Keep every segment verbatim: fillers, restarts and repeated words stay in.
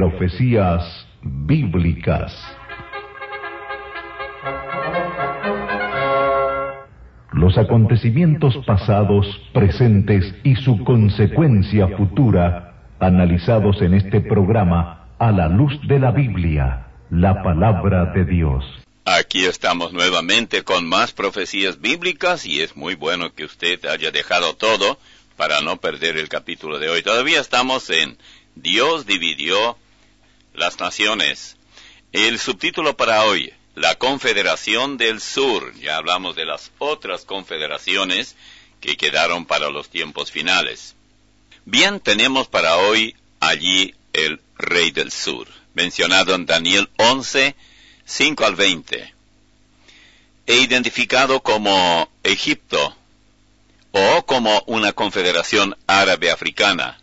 Profecías bíblicas. Los acontecimientos pasados, presentes y su consecuencia futura, analizados en este programa a la luz de la Biblia, la palabra de Dios. Aquí estamos nuevamente con más profecías bíblicas y es muy bueno que usted haya dejado todo para no perder el capítulo de hoy. Todavía estamos en Dios dividió las naciones. El subtítulo para hoy, la Confederación del Sur. Ya hablamos de las otras confederaciones que quedaron para los tiempos finales. Bien, tenemos para hoy allí el Rey del Sur, mencionado en Daniel once, cinco al veinte, e identificado como Egipto, o como una confederación árabe-africana,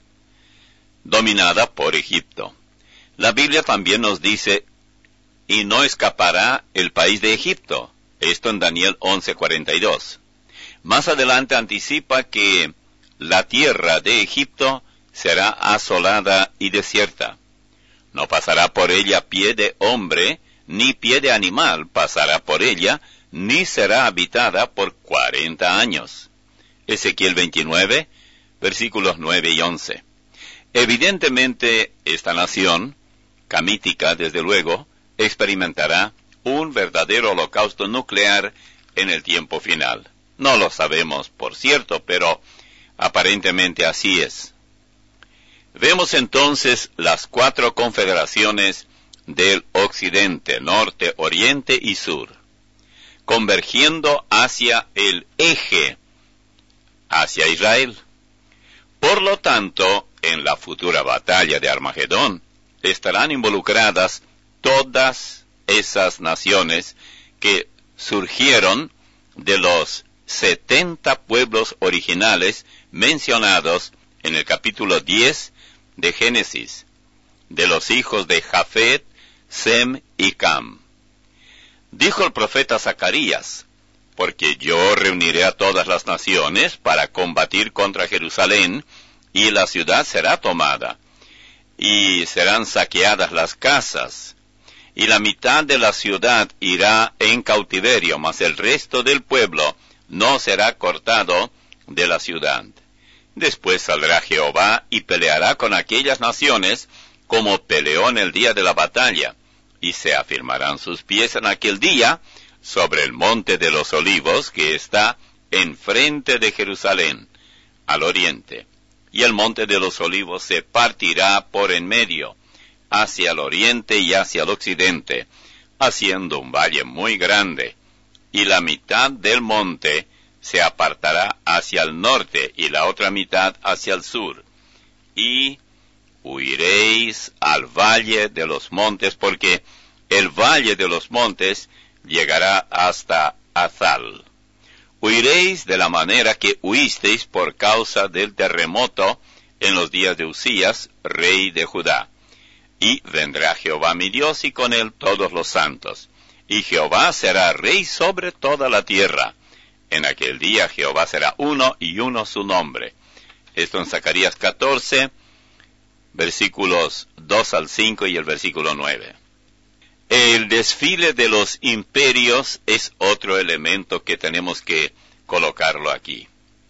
dominada por Egipto. La Biblia también nos dice, y no escapará el país de Egipto, esto en Daniel once, cuarenta y dos. Más adelante anticipa que la tierra de Egipto será asolada y desierta. No pasará por ella pie de hombre, ni pie de animal pasará por ella, ni será habitada por cuarenta años. Ezequiel veintinueve, versículos nueve y once. Evidentemente, esta nación, camítica desde luego, experimentará un verdadero holocausto nuclear en el tiempo final. No lo sabemos, por cierto, pero aparentemente así es. Vemos entonces las cuatro confederaciones del occidente, norte, oriente y sur, convergiendo hacia el eje, hacia Israel. Por lo tanto, en la futura batalla de Armagedón, estarán involucradas todas esas naciones que surgieron de los setenta pueblos originales mencionados en el capítulo diez de Génesis, de los hijos de Jafet, Sem y Cam. Dijo el profeta Zacarías, porque yo reuniré a todas las naciones para combatir contra Jerusalén, y la ciudad será tomada, y serán saqueadas las casas, y la mitad de la ciudad irá en cautiverio, mas el resto del pueblo no será cortado de la ciudad. Después saldrá Jehová y peleará con aquellas naciones como peleó en el día de la batalla, y se afirmarán sus pies en aquel día sobre el monte de los olivos que está enfrente de Jerusalén, al oriente. Y el monte de los olivos se partirá por en medio, hacia el oriente y hacia el occidente, haciendo un valle muy grande, y la mitad del monte se apartará hacia el norte y la otra mitad hacia el sur. Y huiréis al valle de los montes, porque el valle de los montes llegará hasta Azal. Huiréis de la manera que huisteis por causa del terremoto en los días de Usías, rey de Judá. Y vendrá Jehová mi Dios y con él todos los santos. Y Jehová será rey sobre toda la tierra. En aquel día Jehová será uno y uno su nombre. Esto en Zacarías catorce, versículos dos al cinco y el versículo nueve. El desfile de los imperios es otro elemento que tenemos que colocarlo aquí.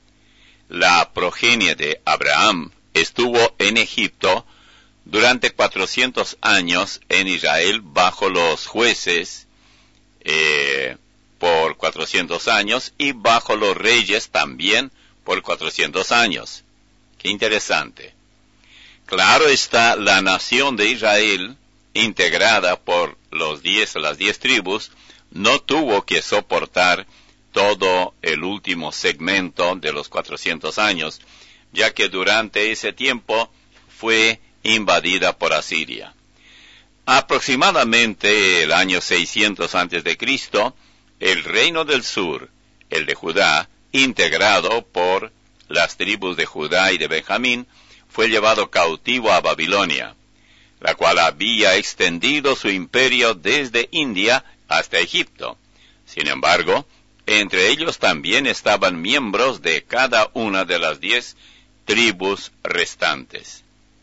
La progenie de Abraham estuvo en Egipto durante cuatrocientos años, en Israel bajo los jueces eh, por cuatrocientos años y bajo los reyes también por cuatrocientos años. Qué interesante. Claro está, la nación de Israel, integrada por los diez, las diez tribus, no tuvo que soportar todo el último segmento de los cuatrocientos años, ya que durante ese tiempo fue invadida por Asiria. Aproximadamente el año seiscientos antes de Cristo, el reino del sur, el de Judá, integrado por las tribus de Judá y de Benjamín, fue llevado cautivo a Babilonia, la cual había extendido su imperio desde India hasta Egipto. Sin embargo, entre ellos también estaban miembros de cada una de las diez tribus restantes.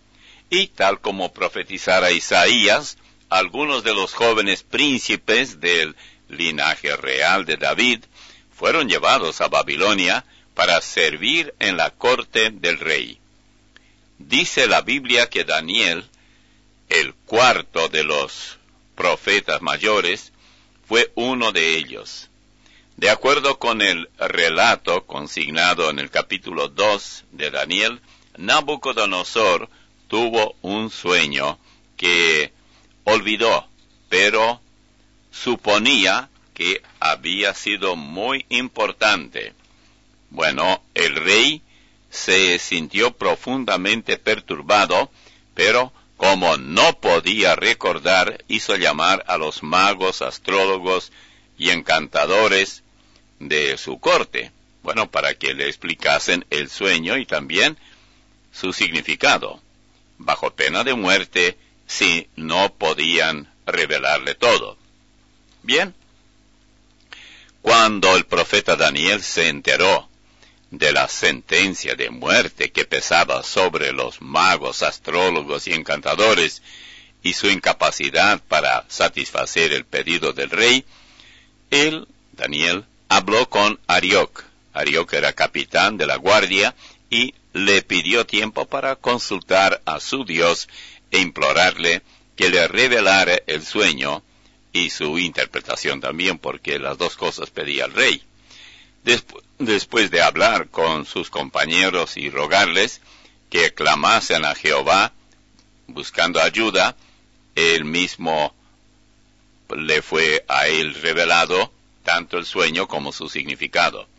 Y tal como profetizara Isaías, algunos de los jóvenes príncipes del linaje real de David fueron llevados a Babilonia para servir en la corte del rey. Dice la Biblia que Daniel, el cuarto de los profetas mayores, fue uno de ellos. De acuerdo con el relato consignado en el capítulo dos de Daniel, Nabucodonosor tuvo un sueño que olvidó, pero suponía que había sido muy importante. Bueno, el rey se sintió profundamente perturbado, pero como no podía recordar, hizo llamar a los magos, astrólogos y encantadores de su corte, bueno, para que le explicasen el sueño y también su significado, bajo pena de muerte si no podían revelarle todo. Bien, cuando el profeta Daniel se enteró de la sentencia de muerte que pesaba sobre los magos, astrólogos y encantadores y su incapacidad para satisfacer el pedido del rey, él, Daniel, habló con Arioc. Arioc era capitán de la guardia y le pidió tiempo para consultar a su Dios e implorarle que le revelara el sueño y su interpretación también, porque las dos cosas pedía el rey. Despu- después de hablar con sus compañeros y rogarles que clamasen a Jehová buscando ayuda, él mismo le fue a él revelado tanto el sueño como su significado.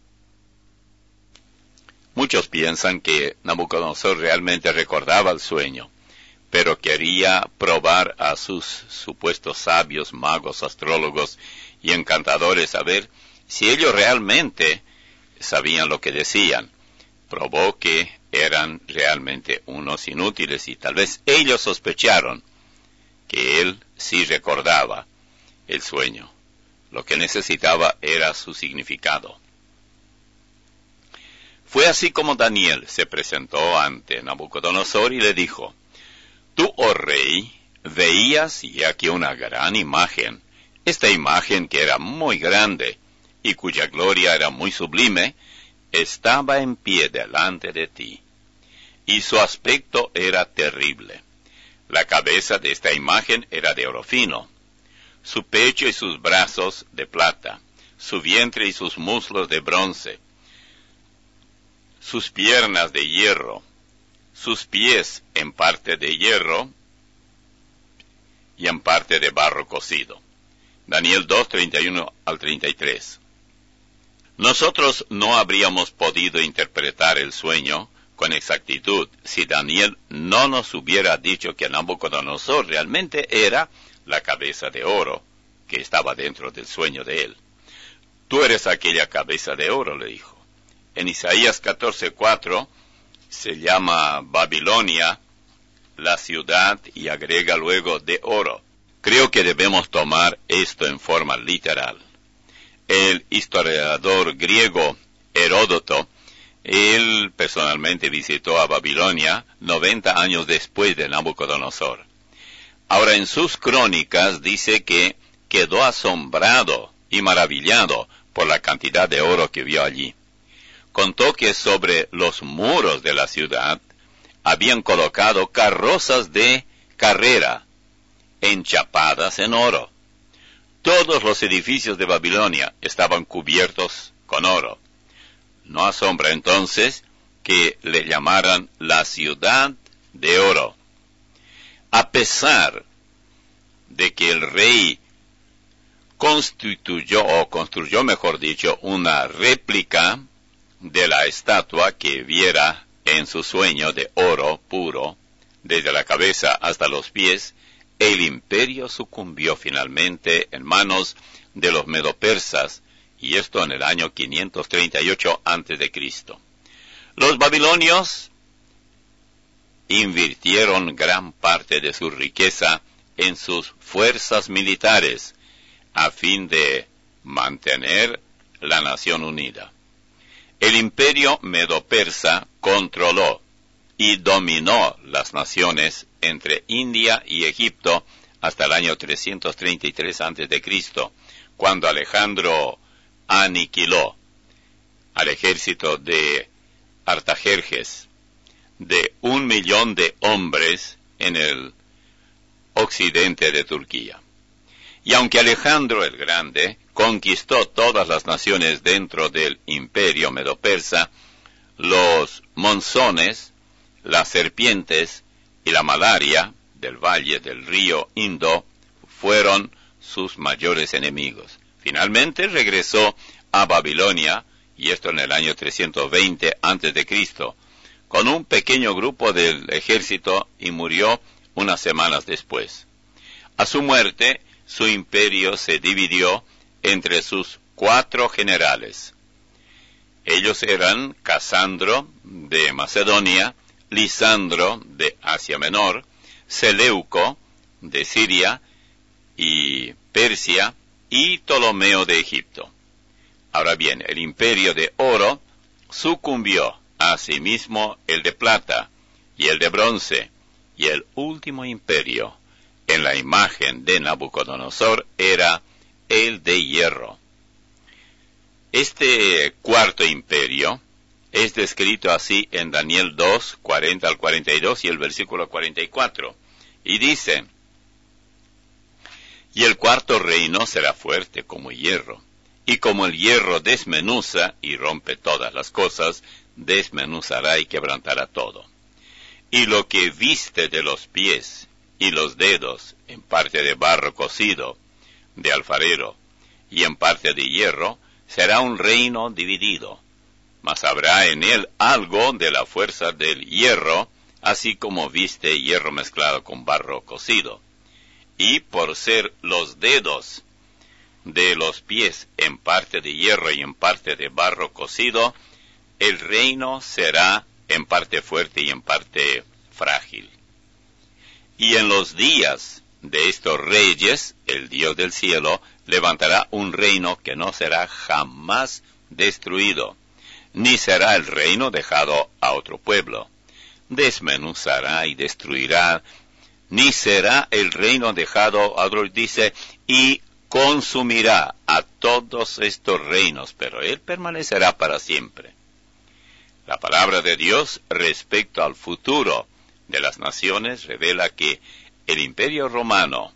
Muchos piensan que Nabucodonosor realmente recordaba el sueño, pero quería probar a sus supuestos sabios, magos, astrólogos y encantadores a ver si ellos realmente sabían lo que decían. Probó que eran realmente unos inútiles y tal vez ellos sospecharon que él sí recordaba el sueño. Lo que necesitaba era su significado. Fue así como Daniel se presentó ante Nabucodonosor y le dijo: Tú, oh rey, veías y aquí una gran imagen. Esta imagen, que era muy grande y cuya gloria era muy sublime, estaba en pie delante de ti, y su aspecto era terrible. La cabeza de esta imagen era de oro fino, su pecho y sus brazos de plata, su vientre y sus muslos de bronce, sus piernas de hierro, sus pies en parte de hierro y en parte de barro cocido. Daniel dos, treinta y uno al treinta y tres. Nosotros no habríamos podido interpretar el sueño con exactitud si Daniel no nos hubiera dicho que Nabucodonosor realmente era la cabeza de oro que estaba dentro del sueño de él. Tú eres aquella cabeza de oro, le dijo. En Isaías catorce, cuatro se llama Babilonia la ciudad y agrega luego de oro. Creo que debemos tomar esto en forma literal. El historiador griego Heródoto, él personalmente visitó a Babilonia noventa años después de Nabucodonosor. Ahora, en sus crónicas dice que quedó asombrado y maravillado por la cantidad de oro que vio allí. Contó que sobre los muros de la ciudad habían colocado carrozas de carrera enchapadas en oro. Todos los edificios de Babilonia estaban cubiertos con oro. No asombra entonces que le llamaran la ciudad de oro. A pesar de que el rey constituyó, o construyó mejor dicho, una réplica de la estatua que viera en su sueño de oro puro, desde la cabeza hasta los pies, el imperio sucumbió finalmente en manos de los medo-persas, y esto en el año quinientos treinta y ocho antes de Cristo. Los babilonios invirtieron gran parte de su riqueza en sus fuerzas militares, a fin de mantener la nación unida. El imperio medo-persa controló y dominó las naciones entre India y Egipto hasta el año trescientos treinta y tres antes de Cristo, cuando Alejandro aniquiló al ejército de Artajerjes de un millón de hombres en el occidente de Turquía. Y aunque Alejandro el Grande conquistó todas las naciones dentro del imperio medo-persa, los monzones, las serpientes y la malaria del valle del río Indo fueron sus mayores enemigos. Finalmente regresó a Babilonia, y esto en el año trescientos veinte antes de Cristo, con un pequeño grupo del ejército, y murió unas semanas después. A su muerte, su imperio se dividió entre sus cuatro generales. Ellos eran Casandro de Macedonia, Lisandro de Asia Menor, Seleuco de Siria y Persia, y Ptolomeo de Egipto. Ahora bien, el imperio de oro sucumbió, asimismo el de plata y el de bronce, y el último imperio en la imagen de Nabucodonosor era el de hierro. Este cuarto imperio es descrito así en Daniel dos, cuarenta al cuarenta y dos y el versículo cuarenta y cuatro, y dice: y el cuarto reino será fuerte como hierro, y como el hierro desmenuza y rompe todas las cosas, desmenuzará y quebrantará todo. Y lo que viste de los pies y los dedos, en parte de barro cocido, de alfarero, y en parte de hierro, será un reino dividido, mas habrá en él algo de la fuerza del hierro, así como viste hierro mezclado con barro cocido. Y por ser los dedos de los pies en parte de hierro y en parte de barro cocido, el reino será en parte fuerte y en parte frágil. Y en los días de estos reyes, el Dios del cielo levantará un reino que no será jamás destruido, ni será el reino dejado a otro pueblo. Desmenuzará y destruirá, ni será el reino dejado a otro, dice, y consumirá a todos estos reinos, pero él permanecerá para siempre. La palabra de Dios respecto al futuro de las naciones revela que el imperio romano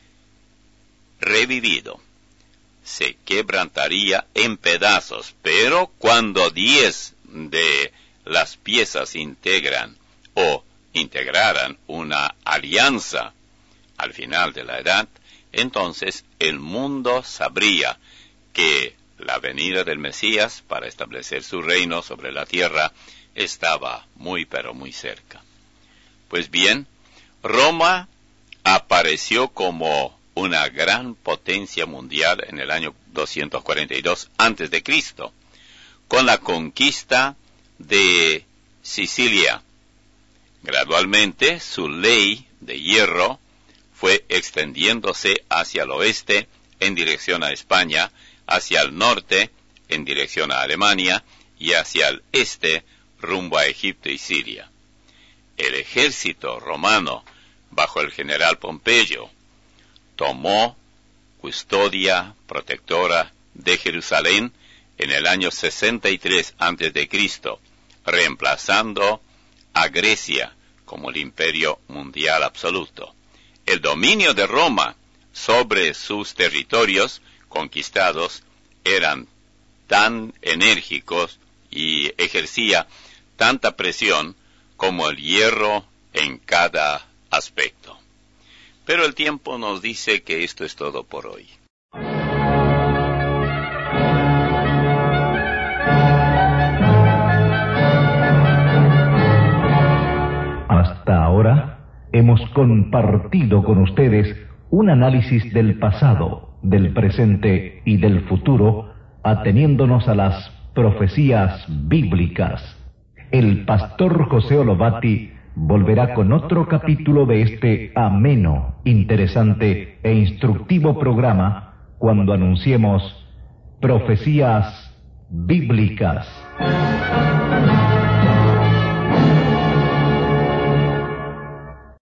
revivido se quebrantaría en pedazos, pero cuando diez de las piezas integran o integraran una alianza al final de la edad, entonces el mundo sabría que la venida del Mesías para establecer su reino sobre la tierra estaba muy pero muy cerca. Pues bien, Roma apareció como una gran potencia mundial en el año doscientos cuarenta y dos antes de Cristo, con la conquista de Sicilia. Gradualmente, su ley de hierro fue extendiéndose hacia el oeste en dirección a España, hacia el norte en dirección a Alemania y hacia el este rumbo a Egipto y Siria. El ejército romano, bajo el general Pompeyo, tomó custodia protectora de Jerusalén en el año sesenta y tres antes de Cristo, reemplazando a Grecia como el imperio mundial absoluto. El dominio de Roma sobre sus territorios conquistados eran tan enérgicos y ejercía tanta presión como el hierro en cada aspecto. Pero el tiempo nos dice que esto es todo por hoy. Hasta ahora hemos compartido con ustedes un análisis del pasado, del presente y del futuro, ateniéndonos a las profecías bíblicas. El pastor José Olobati volverá con otro capítulo de este ameno, interesante e instructivo programa cuando anunciemos Profecías Bíblicas.